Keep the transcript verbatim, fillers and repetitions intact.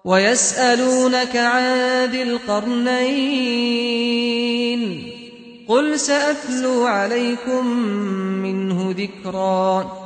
ويسألونك عن ذي القرنين قل سأتلو عليكم منه ذكرا